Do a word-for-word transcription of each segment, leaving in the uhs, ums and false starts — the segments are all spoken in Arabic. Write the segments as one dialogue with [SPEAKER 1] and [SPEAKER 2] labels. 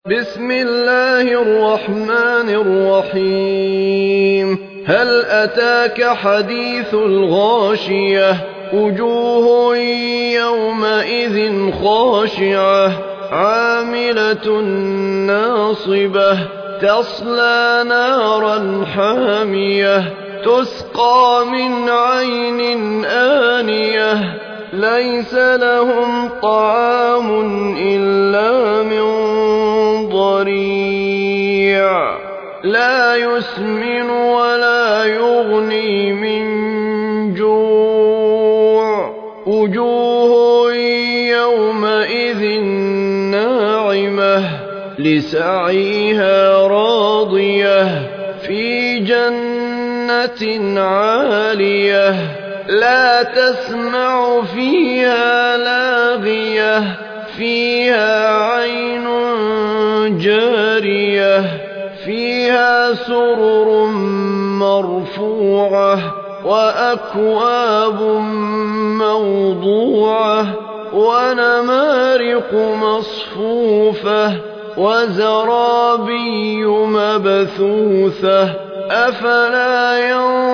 [SPEAKER 1] بسم الله الرحمن الرحيم هل أتاك حديث الغاشية وجوه يومئذ خاشعة عاملة ناصبة تصلى نارا حامية تسقى من عين آنية ليس لهم طعام إلا من ضريع لا يسمن ولا يغني من جوع وجوه يومئذ ناعمة لسعيها راضية في جنة عالية لا تسمع فيها لاغية فيها عين جارية فيها سرر مرفوعة وأكواب موضوعة ونمارق مصفوفة وزرابي مبثوثة أفلا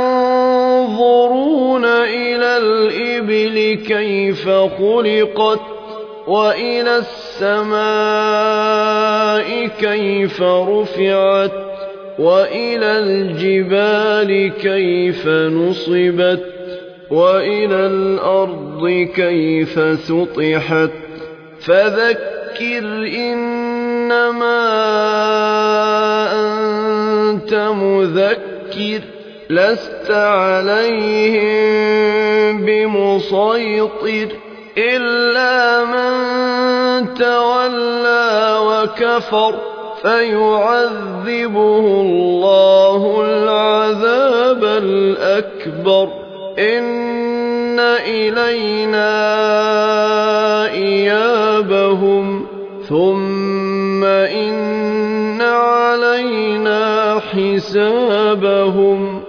[SPEAKER 1] ينظرون إلى الإبل كيف خلقت وإلى السماء كيف رفعت وإلى الجبال كيف نصبت وإلى الأرض كيف سطحت فذكر إنما أنت مذكر لست عليهم بمسيطر إلا من تولى وكفر فيعذبه الله العذاب الأكبر إن إلينا إيابهم ثم إن علينا حسابهم